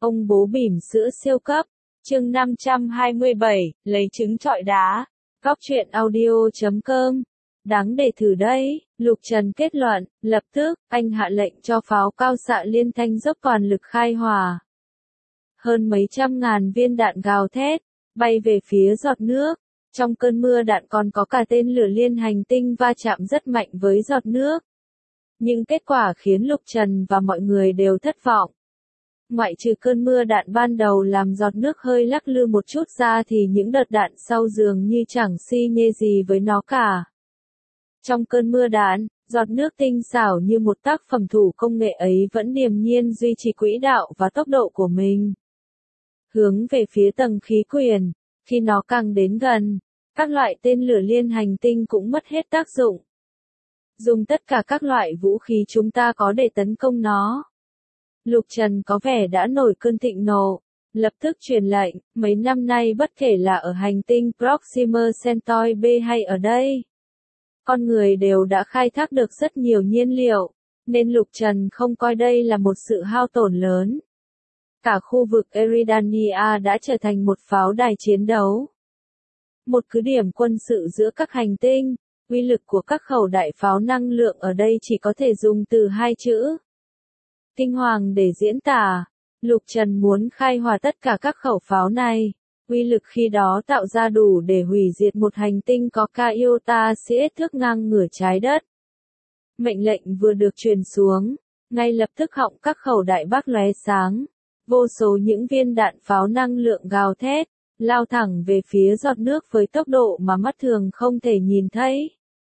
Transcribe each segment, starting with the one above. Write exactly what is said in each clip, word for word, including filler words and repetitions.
Ông bố bỉm sữa siêu cấp, chương năm trăm hai mươi bảy, lấy trứng trọi đá, góc truyện audio chấm com. Đáng để thử đấy, Lục Trần kết luận, lập tức, anh hạ lệnh cho pháo cao xạ liên thanh dốc toàn lực khai hỏa. Hơn mấy trăm ngàn viên đạn gào thét, bay về phía giọt nước. Trong cơn mưa đạn còn có cả tên lửa liên hành tinh va chạm rất mạnh với giọt nước. Nhưng kết quả khiến Lục Trần và mọi người đều thất vọng. Ngoại trừ cơn mưa đạn ban đầu làm giọt nước hơi lắc lư một chút ra thì những đợt đạn sau dường như chẳng xi nhê gì với nó cả. Trong cơn mưa đạn, giọt nước tinh xảo như một tác phẩm thủ công nghệ ấy vẫn điềm nhiên duy trì quỹ đạo và tốc độ của mình. Hướng về phía tầng khí quyển, khi nó càng đến gần, các loại tên lửa liên hành tinh cũng mất hết tác dụng. Dùng tất cả các loại vũ khí chúng ta có để tấn công nó. Lục Trần có vẻ đã nổi cơn thịnh nộ, lập tức truyền lệnh, mấy năm nay bất kể là ở hành tinh Proxima Centauri B hay ở đây. Con người đều đã khai thác được rất nhiều nhiên liệu, nên Lục Trần không coi đây là một sự hao tổn lớn. Cả khu vực Eridania đã trở thành một pháo đài chiến đấu. Một cứ điểm quân sự giữa các hành tinh, uy lực của các khẩu đại pháo năng lượng ở đây chỉ có thể dùng từ hai chữ. Kinh hoàng để diễn tả, Lục Trần muốn khai hỏa tất cả các khẩu pháo này, uy lực khi đó tạo ra đủ để hủy diệt một hành tinh có ca iota siết thước ngang ngửa trái đất. Mệnh lệnh vừa được truyền xuống, ngay lập tức họng các khẩu đại bác lóe sáng, vô số những viên đạn pháo năng lượng gào thét, lao thẳng về phía giọt nước với tốc độ mà mắt thường không thể nhìn thấy.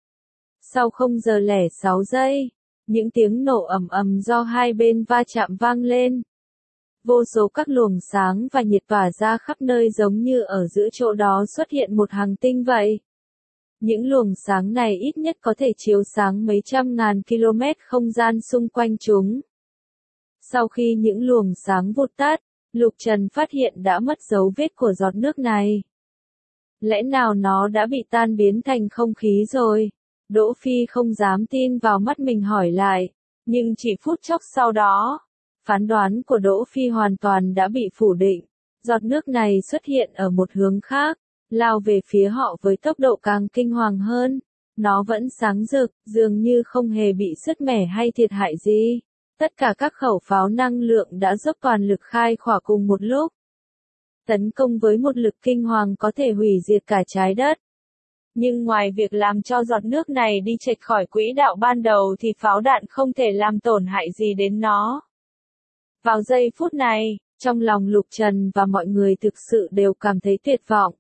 Sau không giờ lẻ sáu giây, những tiếng nổ ầm ầm do hai bên va chạm vang lên. Vô số các luồng sáng và nhiệt tỏa ra khắp nơi giống như ở giữa chỗ đó xuất hiện một hành tinh vậy. Những luồng sáng này ít nhất có thể chiếu sáng mấy trăm ngàn km không gian xung quanh chúng. Sau khi những luồng sáng vụt tắt, Lục Trần phát hiện đã mất dấu vết của giọt nước này. Lẽ nào nó đã bị tan biến thành không khí rồi? Đỗ Phi không dám tin vào mắt mình hỏi lại, nhưng chỉ phút chốc sau đó, phán đoán của Đỗ Phi hoàn toàn đã bị phủ định. Giọt nước này xuất hiện ở một hướng khác, lao về phía họ với tốc độ càng kinh hoàng hơn. Nó vẫn sáng rực, dường như không hề bị sứt mẻ hay thiệt hại gì. Tất cả các khẩu pháo năng lượng đã dốc toàn lực khai hỏa cùng một lúc. Tấn công với một lực kinh hoàng có thể hủy diệt cả trái đất. Nhưng ngoài việc làm cho giọt nước này đi chệch khỏi quỹ đạo ban đầu thì pháo đạn không thể làm tổn hại gì đến nó. Vào giây phút này, trong lòng Lục Trần và mọi người thực sự đều cảm thấy tuyệt vọng.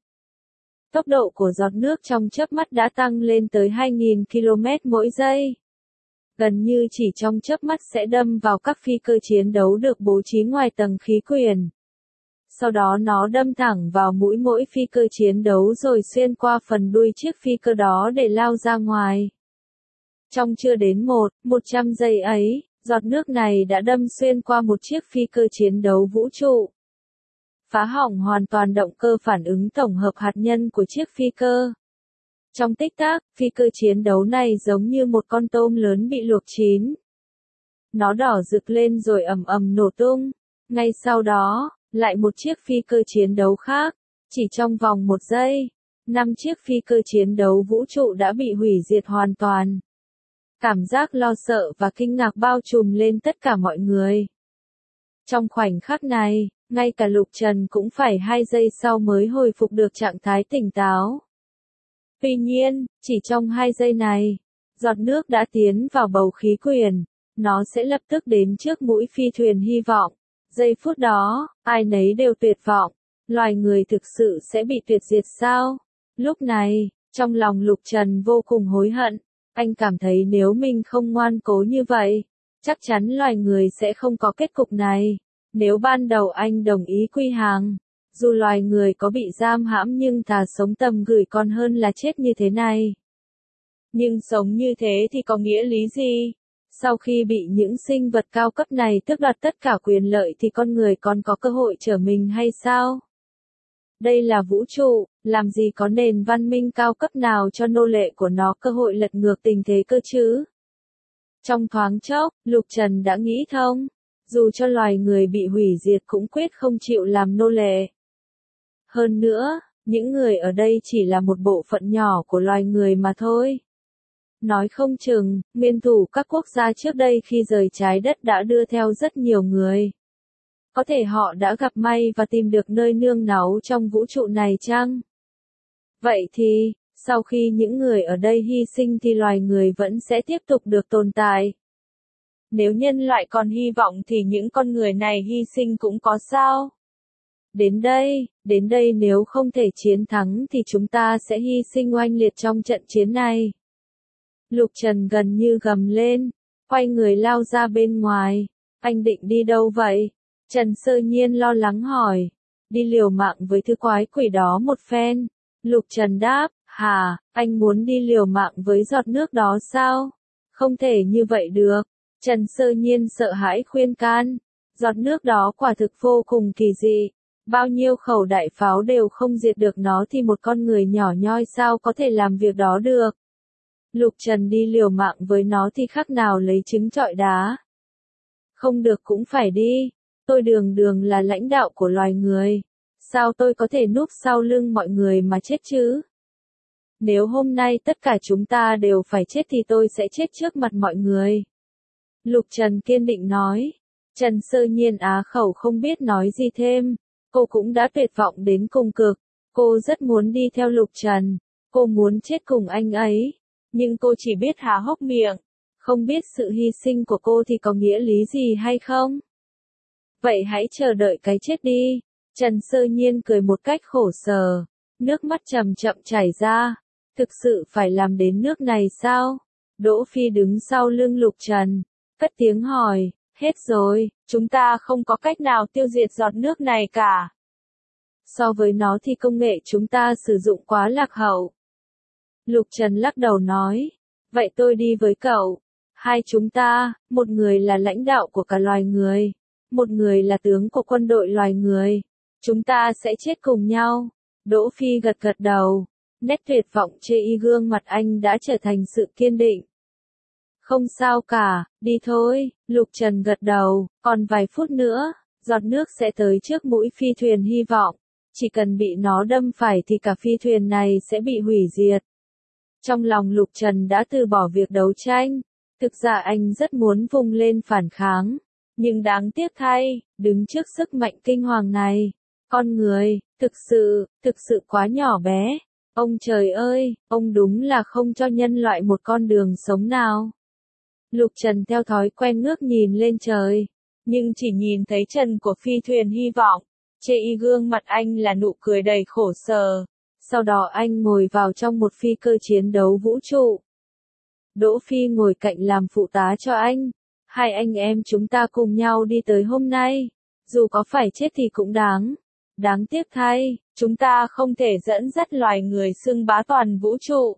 Tốc độ của giọt nước trong chớp mắt đã tăng lên tới hai nghìn ki lô mét mỗi giây. Gần như chỉ trong chớp mắt sẽ đâm vào các phi cơ chiến đấu được bố trí ngoài tầng khí quyển. Sau đó nó đâm thẳng vào mũi mỗi phi cơ chiến đấu rồi xuyên qua phần đuôi chiếc phi cơ đó để lao ra ngoài. Trong chưa đến một, một trăm giây ấy, giọt nước này đã đâm xuyên qua một chiếc phi cơ chiến đấu vũ trụ. Phá hỏng hoàn toàn động cơ phản ứng tổng hợp hạt nhân của chiếc phi cơ. Trong tích tắc, phi cơ chiến đấu này giống như một con tôm lớn bị luộc chín. Nó đỏ rực lên rồi ầm ầm nổ tung. Ngay sau đó, lại một chiếc phi cơ chiến đấu khác. Chỉ trong vòng một giây, năm chiếc phi cơ chiến đấu vũ trụ đã bị hủy diệt hoàn toàn. Cảm giác lo sợ và kinh ngạc bao trùm lên tất cả mọi người. Trong khoảnh khắc này, ngay cả Lục Trần cũng phải hai giây sau mới hồi phục được trạng thái tỉnh táo. Tuy nhiên, chỉ trong hai giây này, giọt nước đã tiến vào bầu khí quyển, nó sẽ lập tức đến trước mũi phi thuyền hy vọng. Giây phút đó, ai nấy đều tuyệt vọng, loài người thực sự sẽ bị tuyệt diệt sao? Lúc này, trong lòng Lục Trần vô cùng hối hận, anh cảm thấy nếu mình không ngoan cố như vậy, chắc chắn loài người sẽ không có kết cục này. Nếu ban đầu anh đồng ý quy hàng, dù loài người có bị giam hãm nhưng thà sống tầm gửi còn hơn là chết như thế này. Nhưng sống như thế thì có nghĩa lý gì? Sau khi bị những sinh vật cao cấp này tước đoạt tất cả quyền lợi thì con người còn có cơ hội trở mình hay sao? Đây là vũ trụ, làm gì có nền văn minh cao cấp nào cho nô lệ của nó cơ hội lật ngược tình thế cơ chứ? Trong thoáng chốc, Lục Trần đã nghĩ thông. dù cho loài người bị hủy diệt cũng quyết không chịu làm nô lệ. Hơn nữa, những người ở đây chỉ là một bộ phận nhỏ của loài người mà thôi. Nói không chừng, nguyên thủ các quốc gia trước đây khi rời trái đất đã đưa theo rất nhiều người. Có thể họ đã gặp may và tìm được nơi nương náu trong vũ trụ này chăng? Vậy thì, sau khi những người ở đây hy sinh thì loài người vẫn sẽ tiếp tục được tồn tại. Nếu nhân loại còn hy vọng thì những con người này hy sinh cũng có sao? Đến đây, đến đây nếu không thể chiến thắng thì chúng ta sẽ hy sinh oanh liệt trong trận chiến này. Lục Trần gần như gầm lên, quay người lao ra bên ngoài. Anh định đi đâu vậy? Trần Sơ Nhiên lo lắng hỏi. Đi liều mạng với thứ quái quỷ đó một phen. Lục Trần đáp, hả, anh muốn đi liều mạng với giọt nước đó sao? Không thể như vậy được. Trần Sơ Nhiên sợ hãi khuyên can. Giọt nước đó quả thực vô cùng kỳ dị. Bao nhiêu khẩu đại pháo đều không diệt được nó thì một con người nhỏ nhoi sao có thể làm việc đó được. Lục Trần đi liều mạng với nó thì khác nào lấy trứng trọi đá. Không được cũng phải đi. Tôi đường đường là lãnh đạo của loài người. Sao tôi có thể núp sau lưng mọi người mà chết chứ? Nếu hôm nay tất cả chúng ta đều phải chết thì tôi sẽ chết trước mặt mọi người. Lục Trần kiên định nói. Trần Sơ Nhiên á khẩu không biết nói gì thêm. Cô cũng đã tuyệt vọng đến cùng cực. Cô rất muốn đi theo Lục Trần. Cô muốn chết cùng anh ấy. Nhưng cô chỉ biết há hốc miệng. Không biết sự hy sinh của cô thì có nghĩa lý gì hay không? Vậy hãy chờ đợi cái chết đi. Trần Sơ Nhiên cười một cách khổ sở. Nước mắt chậm chậm chảy ra. Thực sự phải làm đến nước này sao? Đỗ Phi đứng sau lưng Lục Trần. Cất tiếng hỏi. Hết rồi, chúng ta không có cách nào tiêu diệt giọt nước này cả. So với nó thì công nghệ chúng ta sử dụng quá lạc hậu. Lục Trần lắc đầu nói. Vậy tôi đi với cậu. Hai chúng ta, một người là lãnh đạo của cả loài người. Một người là tướng của quân đội loài người. Chúng ta sẽ chết cùng nhau. Đỗ Phi gật gật đầu. Nét tuyệt vọng chê y gương mặt anh đã trở thành sự kiên định. Không sao cả, đi thôi. Lục Trần gật đầu. Còn vài phút nữa, giọt nước sẽ tới trước mũi phi thuyền hy vọng. Chỉ cần bị nó đâm phải thì cả phi thuyền này sẽ bị hủy diệt. Trong lòng Lục Trần đã từ bỏ việc đấu tranh. Thực ra anh rất muốn vùng lên phản kháng. Nhưng đáng tiếc thay, đứng trước sức mạnh kinh hoàng này. Con người, thực sự, thực sự quá nhỏ bé. Ông trời ơi, ông đúng là không cho nhân loại một con đường sống nào. Lục Trần theo thói quen ngước nhìn lên trời. Nhưng chỉ nhìn thấy trần của phi thuyền hy vọng. Chê y gương mặt anh là nụ cười đầy khổ sở. Sau đó anh ngồi vào trong một phi cơ chiến đấu vũ trụ. Đỗ Phi ngồi cạnh làm phụ tá cho anh. Hai anh em chúng ta cùng nhau đi tới hôm nay. Dù có phải chết thì cũng đáng. Đáng tiếc thay, chúng ta không thể dẫn dắt loài người xưng bá toàn vũ trụ.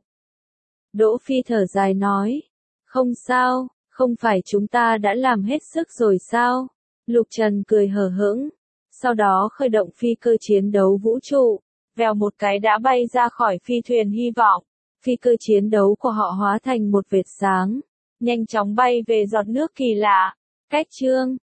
Đỗ Phi thở dài nói. Không sao, không phải chúng ta đã làm hết sức rồi sao? Lục Trần cười hờ hững. Sau đó khởi động phi cơ chiến đấu vũ trụ. Vèo một cái đã bay ra khỏi phi thuyền hy vọng. Phi cơ chiến đấu của họ hóa thành một vệt sáng. Nhanh chóng bay về giọt nước kỳ lạ. Cách chương